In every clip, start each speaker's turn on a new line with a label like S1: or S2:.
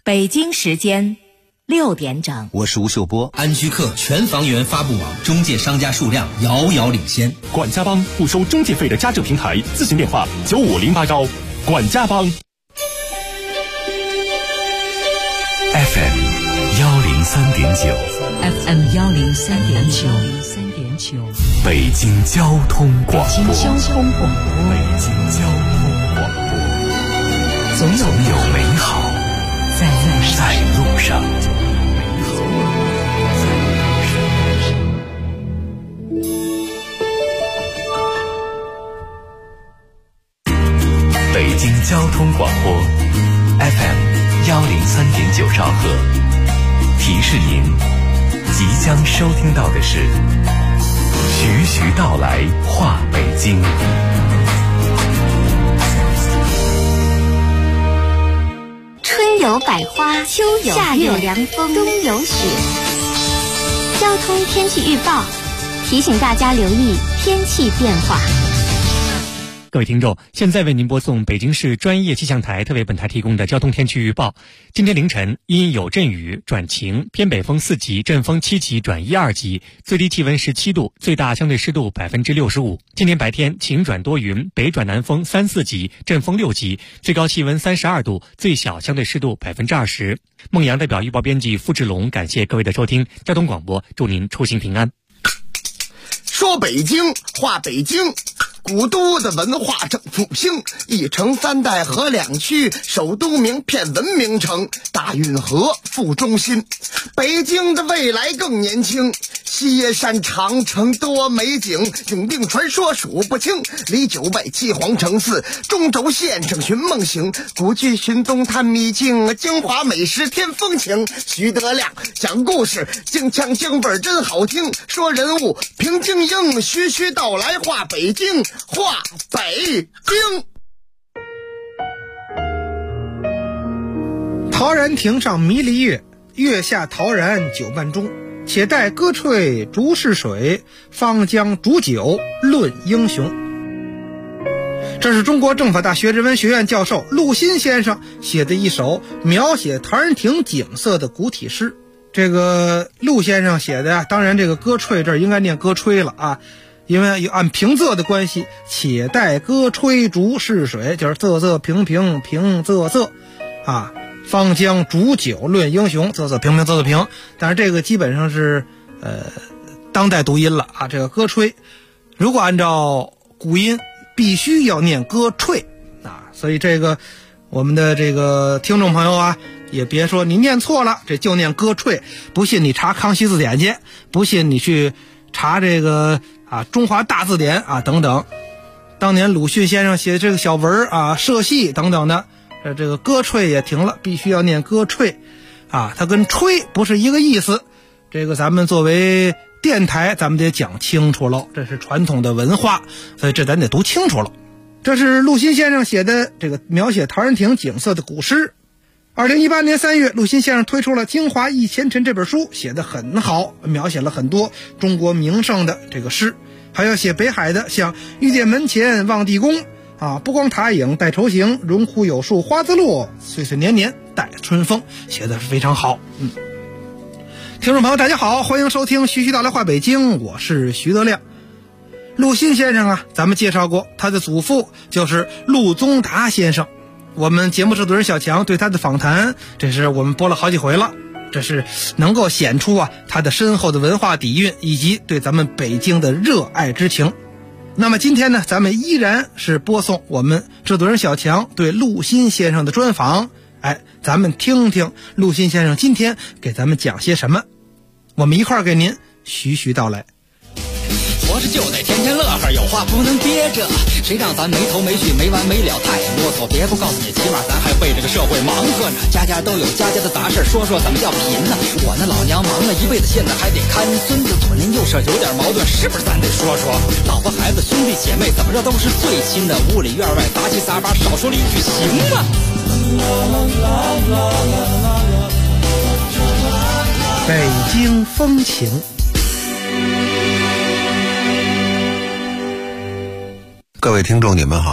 S1: 北京时间6点整，
S2: 我是吴秀波。
S3: 安居客全房源发布网中介商家数量遥遥领先。
S4: 管家帮不收中介费的家政平台，咨询电话95081。管家帮
S5: FM 103.9
S6: FM 103.9
S5: 北京交通广播。
S6: 北京交通广播，
S5: 总有美好在路上。北京交通广播 FM 103.9兆赫，提示您即将收听到的是徐徐道来话北京。
S7: 春有百花，秋有夏有凉风，冬有雪。交通天气预报提醒大家留意天气变化。
S8: 各位听众，现在为您播送北京市专业气象台特为本台提供的交通天气预报。今天凌晨因有阵雨转晴，偏北风4级，阵风7级转1、2级，最低气温17度，最大相对湿度65%。今天白天晴转多云，北转南风3、4级，阵风6级，最高气温32度，最小相对湿度20%。孟阳代表预报编辑付志龙，感谢各位的收听。交通广播祝您出行平安。
S9: 说北京话北京，古都的文化正复兴，一城3代河2区，首都名片文明城，大运河副中心。北京的未来更年轻，西叶山长城多美景，永定传说数不清，离九外七皇城寺，中轴线上寻梦行，古剧寻踪探秘境，京华美食添风情。徐德亮讲故事，京腔京味真好听，说人物平京英，徐徐道来话北京，话北京。
S10: 陶然亭上迷离月，月下陶然酒半钟。且待歌吹逐逝水，方将煮酒论英雄。这是中国政法大学人文学院教授陆心先生写的一首描写陶然亭景色的古体诗。这个陆先生写的当然这个歌吹这儿应该念歌吹了啊，因为按平仄的关系，且待歌吹逐逝水，就是仄仄平平平仄仄啊。方将煮酒论英雄，仄仄平平仄仄平，但是这个基本上是当代读音了啊。这个歌吹如果按照古音必须要念歌吹啊，所以这个我们的这个听众朋友啊，也别说你念错了，这就念歌吹。不信你查康熙字典去，不信你去查这个中华大字典啊等等。当年鲁迅先生写的这个小文啊、社戏等等的，这个歌吹也停了，必须要念歌吹啊，它跟吹不是一个意思。这个咱们作为电台，咱们得讲清楚喽，这是传统的文化，所以这咱得读清楚了。这是陆心先生写的这个描写陶然亭景色的古诗。2018年3月，陆心先生推出了《京华忆前尘》这本书，写得很好，描写了很多中国名胜的这个诗，还有写北海的，像玉殿门前望帝宫啊，不光塔影带愁行，荣枯有树花自落，岁岁年年带春风，写的是非常好。听众朋友大家好，欢迎收听徐徐道来话北京，我是徐德亮。陆心先生啊，咱们介绍过，他的祖父就是陆宗达先生。我们节目制作人小强对他的访谈，这是我们播了好几回了，这是能够显出他的深厚的文化底蕴以及对咱们北京的热爱之情。那么今天呢，咱们依然是播送我们制作人小强对陆心先生的专访。咱们听听陆心先生今天给咱们讲些什么，我们一块儿给您徐徐道来。
S11: 活着就得天天乐呵，有话不能憋着，谁让咱没头没绪没完没了太啰嗦。别不告诉你，起码咱还为这个社会忙活呢。家家都有家家的杂事，说说怎么叫贫呢？我那老娘忙了一辈子，现在还得看孙子，左邻右舍有点矛盾，是不是咱得说说？老婆孩子兄弟姐妹怎么着都是最亲的，屋里院外杂七杂八，少说了一句行吗？
S10: 北京风情。
S2: 各位听众你们好，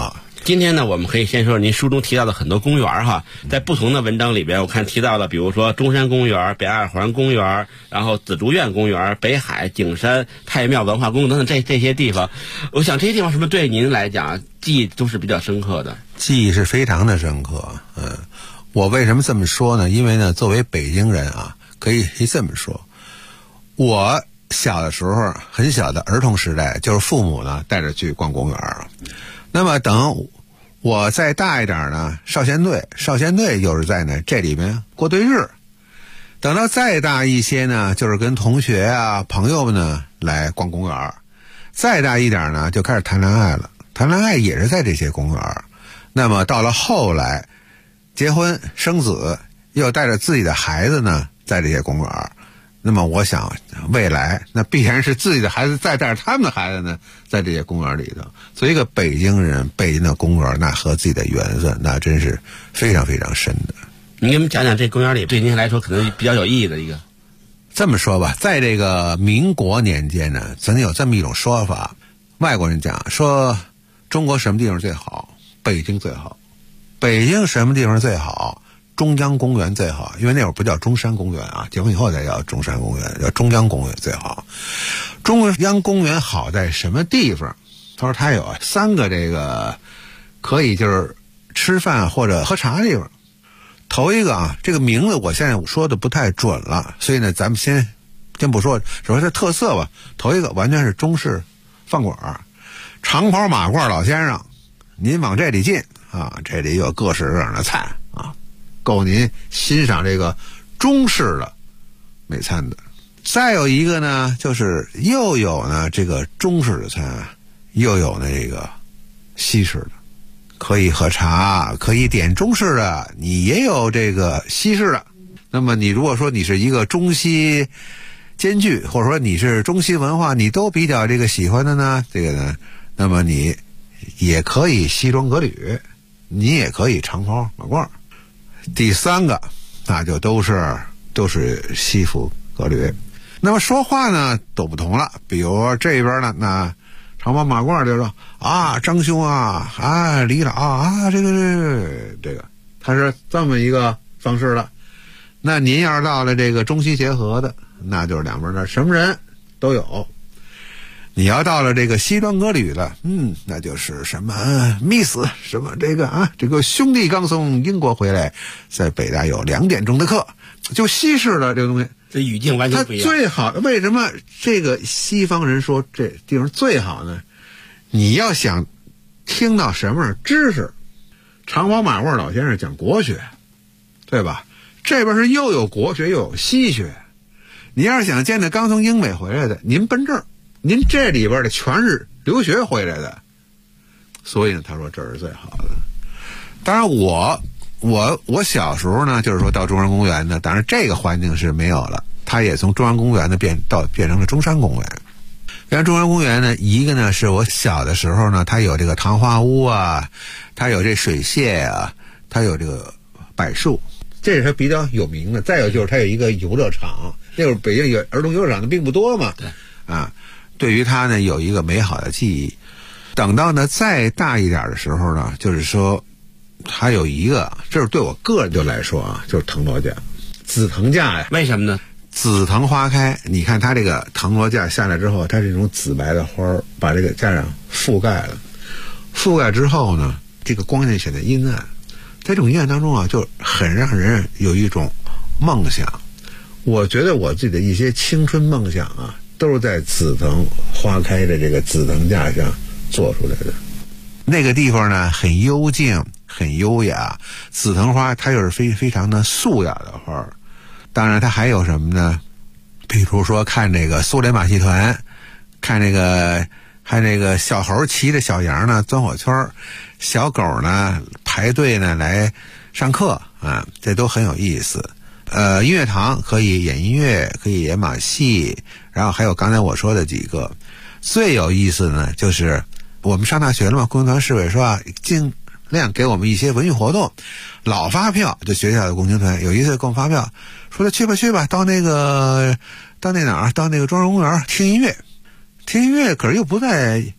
S2: 今天呢，我们可以先说您书中提到的很多公园哈，在不同的文章里边，我看提到了，比如说中山公园、北二环公园，然后紫竹院公园、北海、景山、太庙文化宫等等这些地方，我想这些地方是不是对您来讲记忆都是比较深刻的？
S12: 记忆是非常的深刻。我为什么这么说呢？因为呢，作为北京人啊，可以这么说，我小的时候，很小的儿童时代，就是父母呢带着去逛公园。那么等我再大一点呢，少先队又是在呢这里面过对日。等到再大一些呢，就是跟同学啊朋友们呢来逛公园。再大一点呢，就开始谈恋爱了，谈恋爱也是在这些公园。那么到了后来结婚生子，又带着自己的孩子呢在这些公园。那么我想未来那必然是自己的孩子再带着他们的孩子呢在这些公园里头。所以一个北京人，北京的公园那和自己的缘分那真是非常非常深的。
S2: 你给我们讲讲这公园里对您来说可能比较有意义的一个。
S12: 这么说吧，在这个民国年间呢，曾经有这么一种说法，外国人讲说中国什么地方最好？北京最好。北京什么地方最好？中央公园最好，因为那会儿不叫中山公园啊，结婚以后才叫中山公园，叫中央公园最好。中央公园好在什么地方？他说他有3个这个可以就是吃饭或者喝茶的地方。头一个啊，这个名字我现在说的不太准了，所以呢咱们先不说，只说它特色吧。头一个完全是中式饭馆，长袍马褂老先生，您往这里进啊，这里有各式各样的菜啊，够您欣赏这个中式的美餐的。再有一个呢，就是又有呢这个中式的餐，又有呢这个西式的，可以喝茶，可以点中式的，你也有这个西式的。那么你如果说你是一个中西兼具，或者说你是中西文化你都比较这个喜欢的呢，这个呢，那么你也可以西装革履，你也可以长袍马褂。第3个那就都是西服革履。那么说话呢都不同了，比如这边呢，那长袍马褂就说啊，张兄啊，啊，李老啊，这个他是这么一个方式了。那您要是到了这个中西结合的，那就是两边的什么人都有。你要到了这个西装革履的，那就是什么Miss 什么这个兄弟刚从英国回来，在北大有2点钟的课，就西式的这个东西，
S2: 这语境完全不一样。
S12: 它最好，为什么这个西方人说这地方最好呢？你要想听到什么样知识，长袍马褂老先生讲国学，对吧？这边是又有国学又有西学。你要是想见到刚从英美回来的，您奔这儿。您这里边的全是留学回来的，所以呢，他说这是最好的。当然我小时候呢，就是说到中山公园呢，当然这个环境是没有了，它也从中山公园呢变成了中山公园。然后中山公园呢，一个呢是我小的时候呢，它有这个糖花屋啊，它有这水榭啊，它有这个柏树，这是它比较有名的。再有就是它有一个游乐场，那会儿北京有儿童游乐场的并不多嘛，
S2: 对
S12: 啊。对于他呢有一个美好的记忆。等到呢再大一点的时候呢，就是说还有一个，这是对我个人就来说啊，就是藤萝架、紫藤架呀。
S2: 为什么呢？
S12: 紫藤花开，你看它这个藤萝架下来之后，它这种紫白的花把这个架上覆盖了，覆盖之后呢，这个光线显得阴暗，在这种阴暗当中啊，就很让人有一种梦想。我觉得我自己的一些青春梦想啊，都是在紫藤花开的这个紫藤架上做出来的。那个地方呢很幽静很优雅，紫藤花它又是非常的素雅的花。当然它还有什么呢？比如说看这个苏联马戏团，看这个小猴骑着小羊呢钻火圈，小狗呢排队呢来上课啊，这都很有意思。音乐堂可以演音乐，可以演马戏，然后还有刚才我说的几个。最有意思呢，就是我们上大学了嘛，共青团市委说啊，尽量给我们一些文艺活动，老发票，就学校的共青团有一次给我们发票，说去吧，到那个中山公园听音乐，可是又不在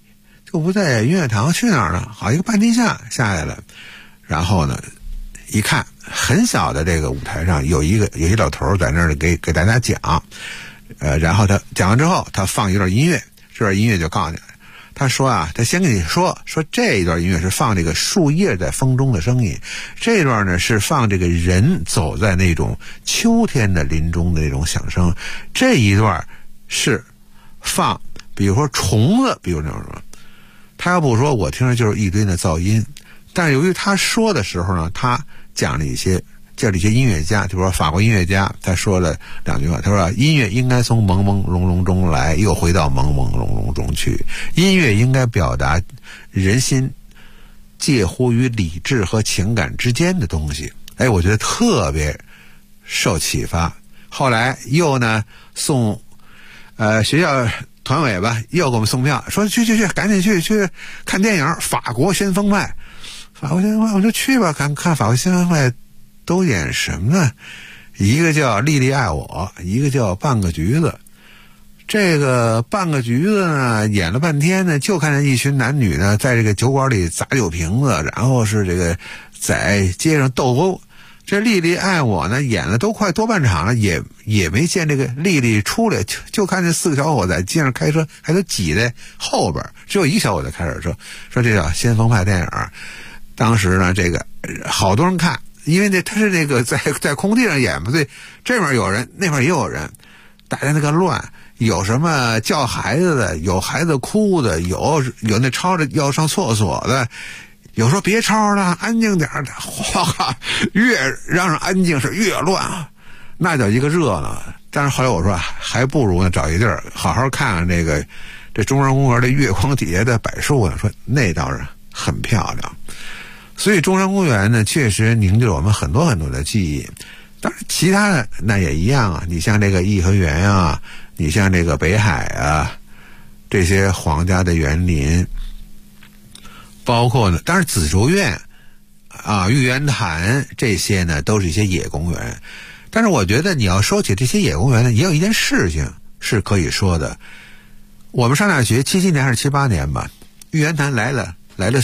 S12: 就不在音乐堂，去哪儿呢？好，一个半地下下来了，然后呢，一看很小的这个舞台上有一老头在那儿给大家讲，然后他讲完之后，他放一段音乐，这段音乐就告诉你，他说啊，他先跟你说这一段音乐是放这个树叶在风中的声音，这段呢是放这个人走在那种秋天的林中的那种响声，这一段是放比如说虫子，比如那种什么。他要不说，我听着就是一堆的噪音。但是由于他说的时候呢，他讲了一些音乐家，就说法国音乐家，他说了2句话。他说音乐应该从朦朦胧胧中来，又回到朦朦胧胧中去。音乐应该表达人心介乎于理智和情感之间的东西。哎，我觉得特别受启发。后来又呢送学校团委吧又给我们送票，说去赶紧去看电影法国先锋派。法国先锋派我就去吧，看法国先锋派都演什么呢？一个叫莉莉爱我，一个叫半个橘子。这个半个橘子呢演了半天呢，就看见一群男女呢在这个酒馆里砸酒瓶子，然后是这个在街上斗殴。这莉莉爱我呢演了都快多半场了，也没见这个莉莉出来，就看见4个小伙子在街上开车，还都挤在后边，只有一个小伙子开着车，说这叫先锋派电影。当时呢这个好多人看，因为他是这个在空地上演嘛，所以这边有人那边也有人，大家那个乱，有什么叫孩子的，有孩子哭的，有那吵着要上厕所的，有说别吵了，安静点的，哗，越让人安静是越乱，那叫一个热闹。但是后来我说还不如呢找一地儿好好看看这中山公园的月光底下的柏树呢，说那倒是很漂亮。所以中山公园呢确实凝聚了我们很多很多的记忆。当然其他的那也一样啊，你像这个颐和园啊，你像这个北海啊，这些皇家的园林，包括呢当然紫竹院啊、玉渊潭这些呢都是一些野公园。但是我觉得你要说起这些野公园呢，也有一件事情是可以说的。我们上大学77年还是78年吧，玉渊潭来了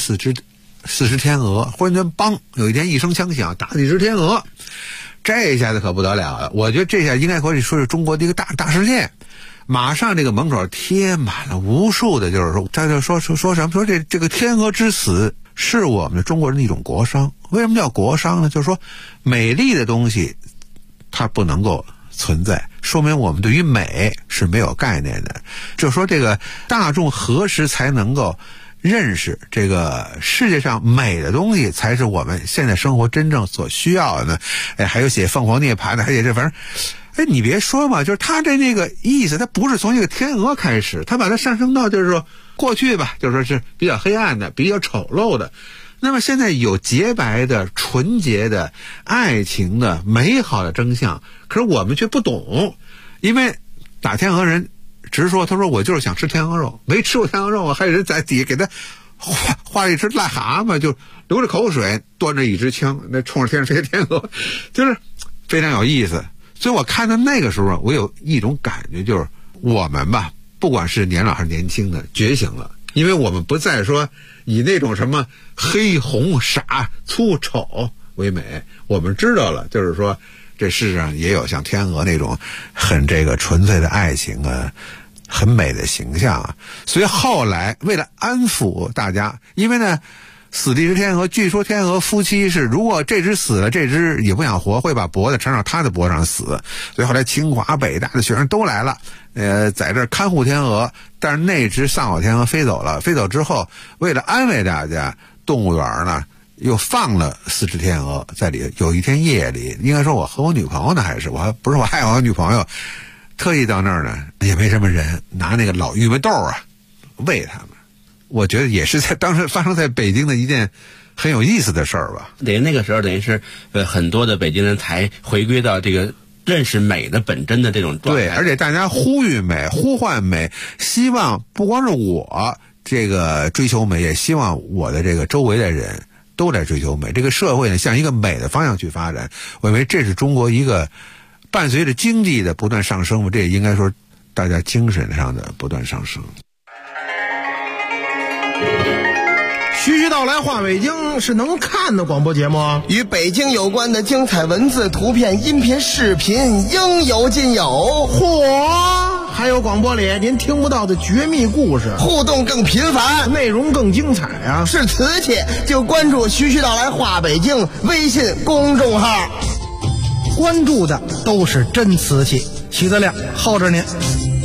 S12: 4只天鹅，忽然间梆，有一天一声枪响，打几只天鹅，这下子可不得了了。我觉得这下应该可以说是中国的一个大事件。马上这个门口贴满了无数的，就是说他就说什么，说这个天鹅之死是我们中国人的一种国殇。为什么叫国殇呢？就是说美丽的东西它不能够存在，说明我们对于美是没有概念的。就是说这个大众何时才能够认识这个世界上美的东西才是我们现在生活真正所需要的呢？哎，还有写凤凰涅槃的，还写这，反正哎，你别说嘛，就是他那个意思，他不是从一个天鹅开始，他把它上升到就是说过去吧，就是说是比较黑暗的，比较丑陋的。那么现在有洁白的、纯洁的、爱情的、美好的真相，可是我们却不懂，因为打天鹅人直说，他说我就是想吃天鹅肉，没吃过天鹅肉啊，还有人在底下给他画一只癞蛤蟆，就流着口水，端着一支枪，那冲着天上飞的天鹅，就是非常有意思。所以我看到那个时候，我有一种感觉，就是我们吧，不管是年老还是年轻的，觉醒了，因为我们不再说以那种什么黑红傻粗丑为美，我们知道了，就是说这世上也有像天鹅那种很这个纯粹的爱情啊，很美的形象啊。所以后来为了安抚大家，因为呢死的一只天鹅，据说天鹅夫妻是如果这只死了，这只也不想活，会把脖子缠到他的脖子上死。所以后来清华北大的学生都来了，在这儿看护天鹅。但是那只丧偶天鹅飞走了，飞走之后，为了安慰大家，动物园呢又放了4只天鹅在里。有一天夜里，应该说我和我女朋友呢，还是不是我爱我女朋友，特意到那儿呢，也没什么人，拿那个老玉米豆啊喂他们。我觉得也是在当时发生在北京的一件很有意思的事儿吧。
S2: 等于那个时候，等于是很多的北京人才回归到这个认识美的本真的这种状态。
S12: 对，而且大家呼吁美、呼唤美，希望不光是我这个追求美，也希望我的这个周围的人都来追求美。这个社会呢，向一个美的方向去发展。我认为这是中国一个伴随着经济的不断上升，这也应该说大家精神上的不断上升。
S10: 到来话北京是能看的广播节目，
S9: 与北京有关的精彩文字、图片、音频、视频应有尽有。
S10: 嚯！还有广播里您听不到的绝密故事，
S9: 互动更频繁，
S10: 内容更精彩啊！
S9: 是瓷器就关注徐徐道来话北京微信公众号，
S10: 关注的都是真瓷器。徐德亮候着您。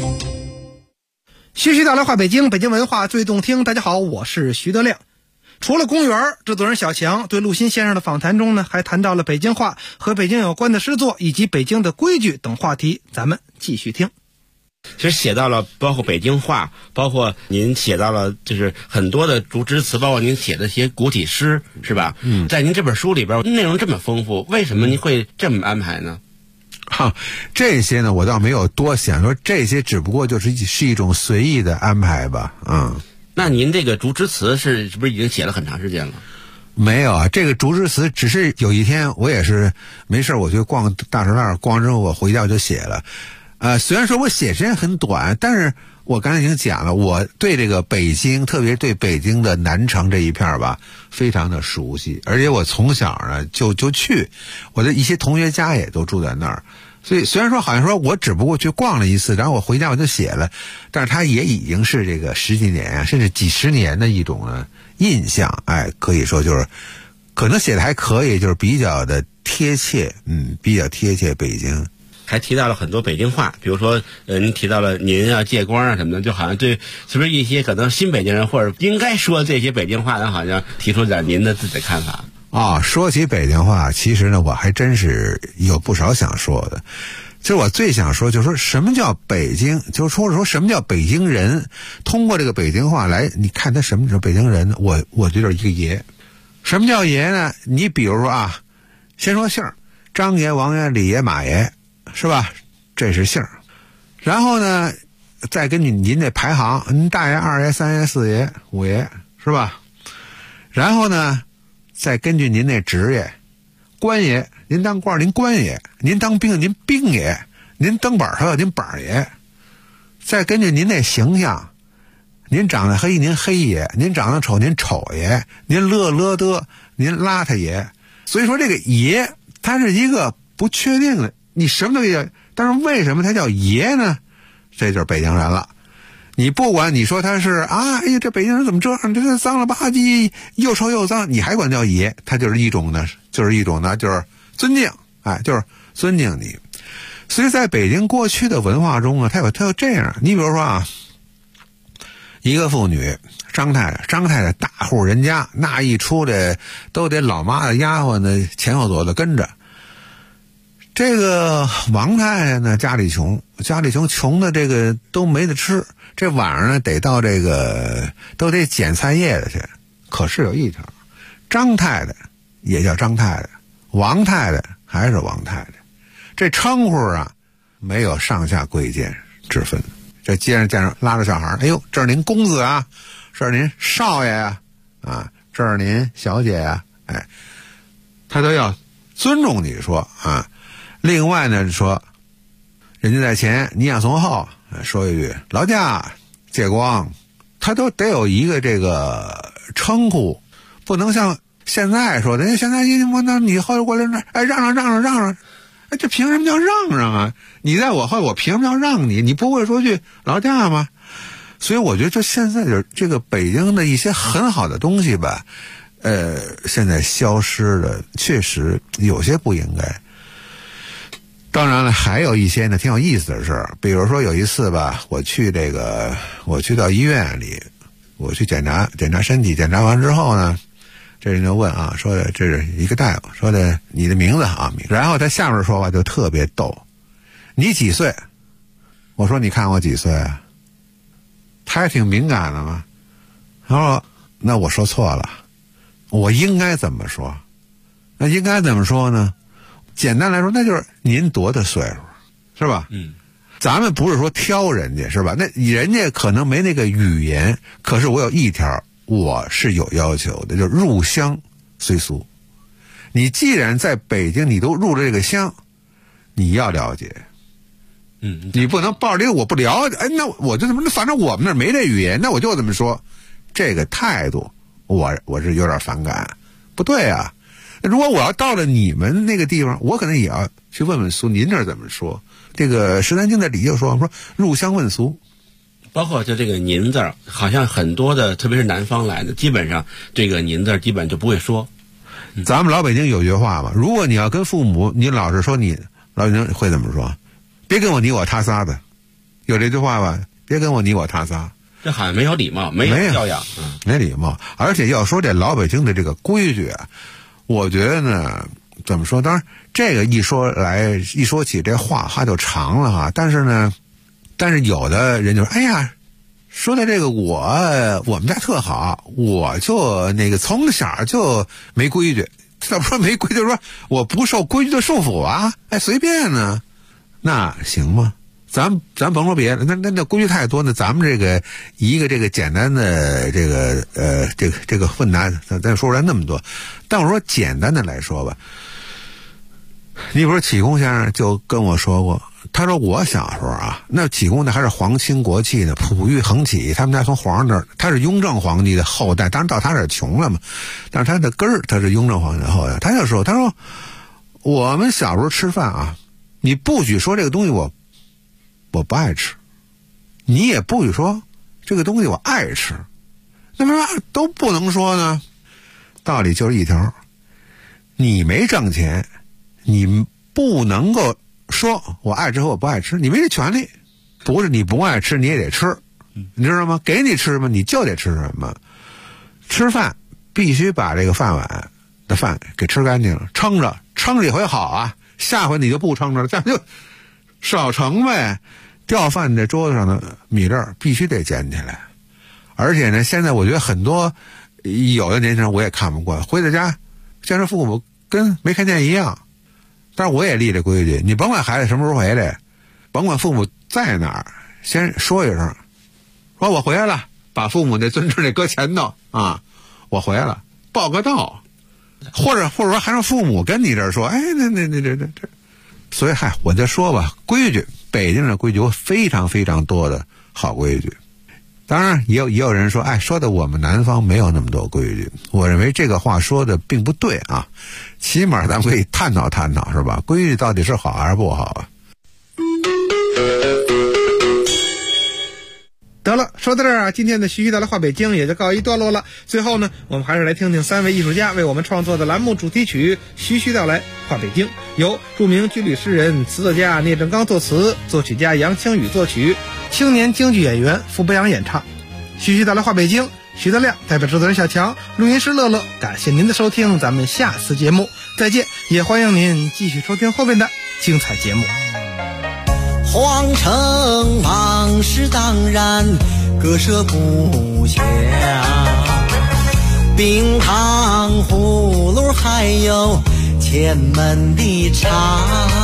S10: 徐徐道来话北京，北京文化最动听。大家好，我是徐德亮。除了公园，制作人小强对陆新先生的访谈中呢，还谈到了北京话和北京有关的诗作以及北京的规矩等话题，咱们继续听。
S2: 其实写到了包括北京话，包括您写到了就是很多的竹枝词，包括您写的一些古体诗，是吧？在您这本书里边内容这么丰富，为什么您会这么安排呢？
S12: 这些呢我倒没有多想，说这些只不过就是一种随意的安排吧。
S2: 那您这个竹枝词是不是已经写了很长时间了？
S12: 没有啊，这个竹枝词只是有一天我也是没事我就逛大石栏，逛之后我回家我就写了。虽然说我写时间很短，但是我刚才已经讲了，我对这个北京，特别对北京的南城这一片吧，非常的熟悉，而且我从小呢就去，我的一些同学家也都住在那儿，所以虽然说好像说我只不过去逛了一次，然后我回家我就写了，但是它也已经是这个十几年啊，甚至几十年的一种印象，可以说就是可能写的还可以，就是比较的贴切，比较贴切北京。
S2: 还提到了很多北京话，比如说您提到了您啊、借光啊什么的，就好像对是不是一些可能新北京人或者应该说这些北京话呢，好像提出点您的自己的看法。
S12: 说起北京话，其实呢我还真是有不少想说的。其实我最想说就是说什么叫北京，就是说什么叫北京人，通过这个北京话来你看他什么叫北京人呢，我觉得一个爷。什么叫爷呢？你比如说先说姓，张爷、王爷、李爷、马爷，是吧？这是姓。然后呢再根据您这排行，您大爷、二爷、三爷、四爷、五爷，是吧？然后呢再根据您那职业，官爷，您当官您官爷，您当兵您兵爷，您当板头您板爷。再根据您那形象，您长得黑您黑爷，您长得丑您丑爷，您乐的您邋遢爷。所以说这个爷它是一个不确定的，你什么都可以，但是为什么他叫爷呢？这就是北京人了。你不管你说他是哎呀这北京人怎么这样，这是脏了吧唧又臭又脏，你还管叫爷，他就是一种呢就是尊敬，就是尊敬你。所以在北京过去的文化中它有这样，你比如说一个妇女张太太大户人家，那一出来都得老妈的丫鬟呢前后左右的跟着。这个王太太呢家里穷的这个都没得吃，这晚上呢得到这个都得捡菜叶子去。可是有一条，张太太也叫张太太，王太太还是王太太，这称呼没有上下贵贱之分。这街上见着拉着小孩，哎呦这是您公子啊，这是您少爷啊，这是您小姐啊，他都要尊重你说另外呢说人家在前你想从后，说一句劳驾借光，他都得有一个这个称呼，不能像现在说的，现在你后过来让这凭什么叫让啊？你在我后，我凭什么要让你？你不会说句劳驾吗？所以我觉得就现在就这个北京的一些很好的东西吧，现在消失了，确实有些不应该。当然了，还有一些呢挺有意思的事儿，比如说有一次吧，我去到医院里，我去检查身体，检查完之后呢，这人就问说的这是一个大夫，说的你的名字然后他下面说话就特别逗，你几岁？我说你看我几岁啊？他还挺敏感的嘛。然后那我说错了，我应该怎么说？那应该怎么说呢？简单来说，那就是您多大岁数，是吧？咱们不是说挑人家，是吧？那人家可能没那个语言，可是我有一条我是有要求的，就是入乡随俗。你既然在北京你都入了这个乡，你要了解，你不能抱着这个我不了解，那我就怎么，反正我们那儿没这语言，那我就这么说，这个态度我是有点反感。不对啊，如果我要到了你们那个地方，我可能也要去问问俗，您这怎么说？这个《石南经》的里就说入乡问俗，
S2: 包括就这个您字儿，好像很多的，特别是南方来的，基本上这个您字儿基本就不会说。
S12: 咱们老北京有句话嘛，如果你要跟父母，你老是说你，老北京会怎么说？别跟我你我他仨的，有这句话吧？别跟我你我他仨，
S2: 这好像没有礼貌，没有教养，
S12: 没礼貌。而且要说这老北京的这个规矩啊，我觉得呢，怎么说？当然，这个一说起这话就长了哈。但是有的人就说，哎呀，说的这个我们家特好，我就那个从小就没规矩。怎么说没规矩？就是说我不受规矩的束缚啊，哎，随便呢，那行吗？咱甭说别的，那规矩太多，那咱们这个一个这个简单的这个问答，咱说出来那么多。但我说简单的来说吧，你比如说启功先生就跟我说过，他说我小时候啊，那启功呢还是皇亲国戚呢，普玉恒起，他们家从皇上那儿，他是雍正皇帝的后代，当然到他这儿穷了嘛，但是他的根儿他是雍正皇帝的后代。他说我们小时候吃饭啊，你不许说这个东西我不爱吃，你也不许说这个东西我爱吃，那么都不能说呢？道理就是一条，你没挣钱，你不能够说我爱吃和我不爱吃，你没这权利。不是你不爱吃你也得吃，你知道吗？给你吃什么你就得吃什么。吃饭必须把这个饭碗的饭给吃干净了，撑着一回好啊，下回你就不撑着了，这样就少盛呗。掉饭这桌子上的米粒儿必须得捡起来。而且呢，现在我觉得很多有的年轻人我也看不惯，回到家像是父母跟没看见一样。但是我也立这规矩，你甭管孩子什么时候回来，甭管父母在哪儿，先说一声，说我回来了，把父母那尊称那搁前头啊，我回来了，报个到，或者说还让父母跟你这儿说，哎，这，所以我就说吧，规矩，北京的规矩有非常非常多的好规矩。当然也有人说，哎，说的我们南方没有那么多规矩。我认为这个话说的并不对啊，起码咱们可以探讨探讨，是吧？规矩到底是好还是不好啊？
S10: 得了，说到这儿啊，今天的徐徐道来话北京也就告一段落了。最后呢，我们还是来听听3位艺术家为我们创作的栏目主题曲《徐徐道来话北京》，由著名军旅诗人、词作家聂正刚作词，作曲家杨清宇作曲，青年京剧演员傅博阳演唱。徐徐道来话北京，徐德亮代表制作人小强，录音师乐乐，感谢您的收听，咱们下次节目再见，也欢迎您继续收听后面的精彩节目。
S13: 皇城往事当然割舍不下，冰糖葫芦还有前门的茶，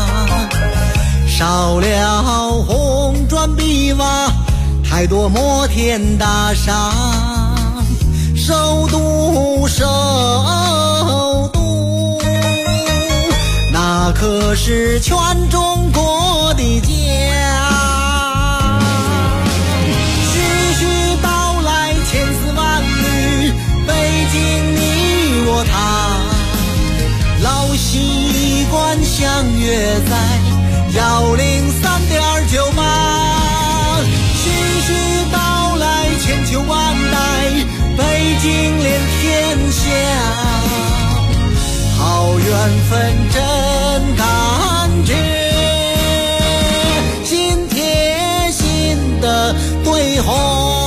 S13: 少了红砖碧瓦，太多摩天大厦，首都那可是全中国的家。徐徐道来千丝万缕，北京你我他，老习惯相约在103.98。徐徐道来千秋万代，北京连天下。好缘分真感觉，心贴心的对话。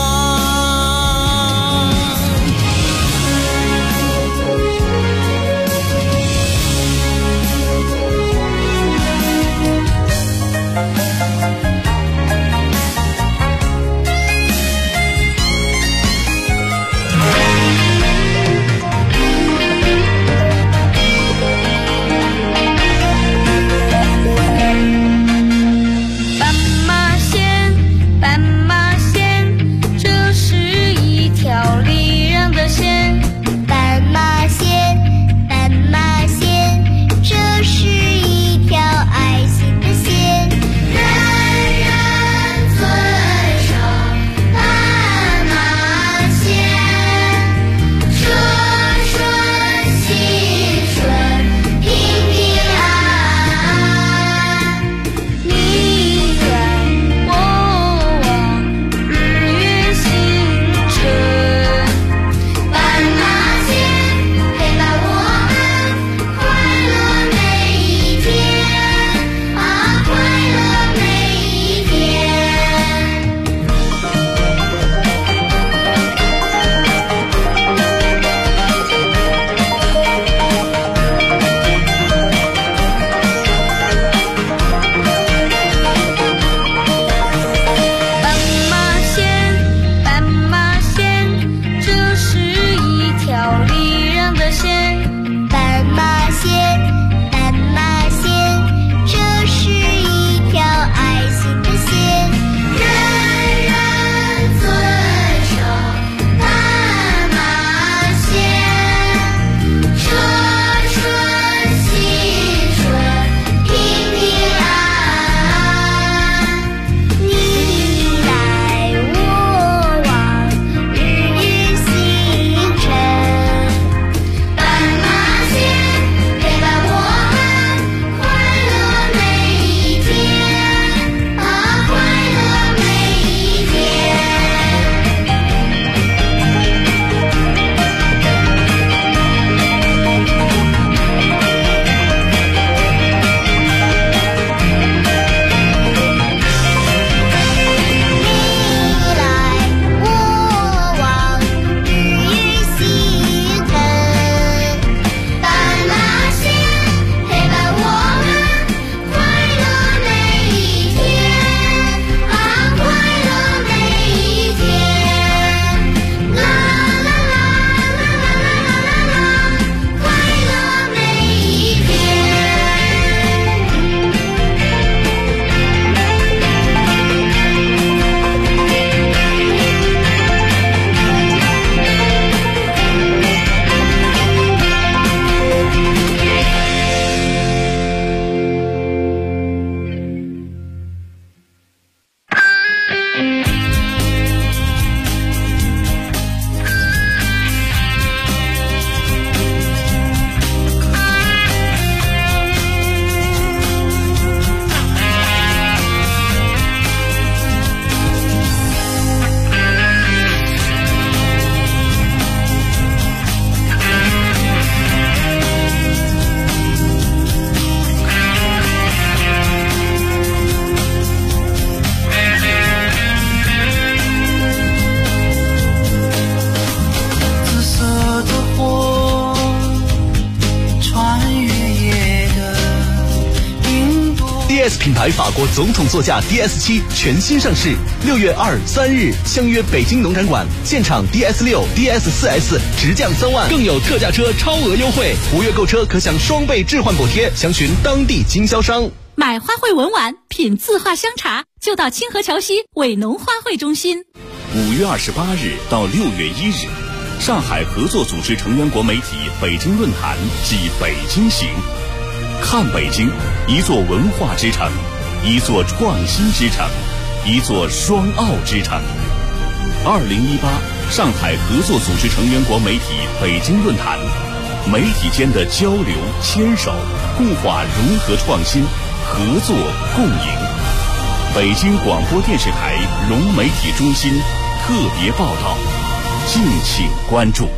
S14: DS 品牌法国总统座驾 DS7 全新上市，6月2、3日相约北京农展馆，现场 DS6、DS4S 直降3万，更有特价车超额优惠，5月购车可享双倍置换补贴，详询当地经销商。
S15: 买花卉文玩，品字画香茶，就到清河桥西伟农花卉中心。
S16: 5月28日到6月1日，上海合作组织成员国媒体北京论坛暨北京行，看北京，一座文化之城，一座创新之城，一座双奥之城。2018上海合作组织成员国媒体北京论坛，媒体间的交流、牵手、固化、融合、创新、合作共赢。北京广播电视台融媒体中心特别报道，敬请关注。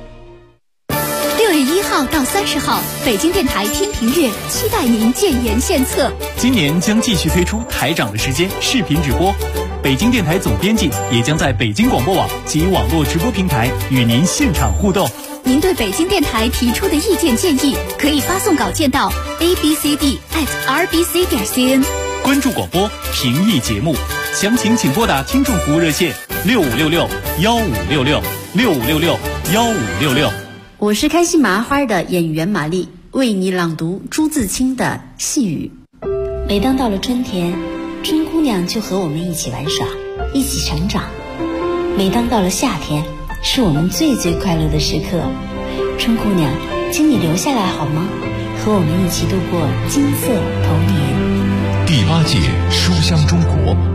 S15: 6月1号到30号，北京电台天平月，期待您建言献策。
S17: 今年将继续推出台长的时间视频直播，北京电台总编辑也将在北京广播网及网络直播平台与您现场互动。
S15: 您对北京电台提出的意见建议，可以发送稿件到 abcd@rbc.cn。
S17: 关注广播，评议节目，详情请拨打听众服务热线6566-1566，6566-1566。
S18: 我是开心麻花的演员玛丽，为你朗读朱自清的《细雨》。每当到了春天，春姑娘就和我们一起玩耍，一起成长。每当到了夏天，是我们最快乐的时刻。春姑娘，请你留下来好吗？和我们一起度过金色童年。
S5: 第8届书香中国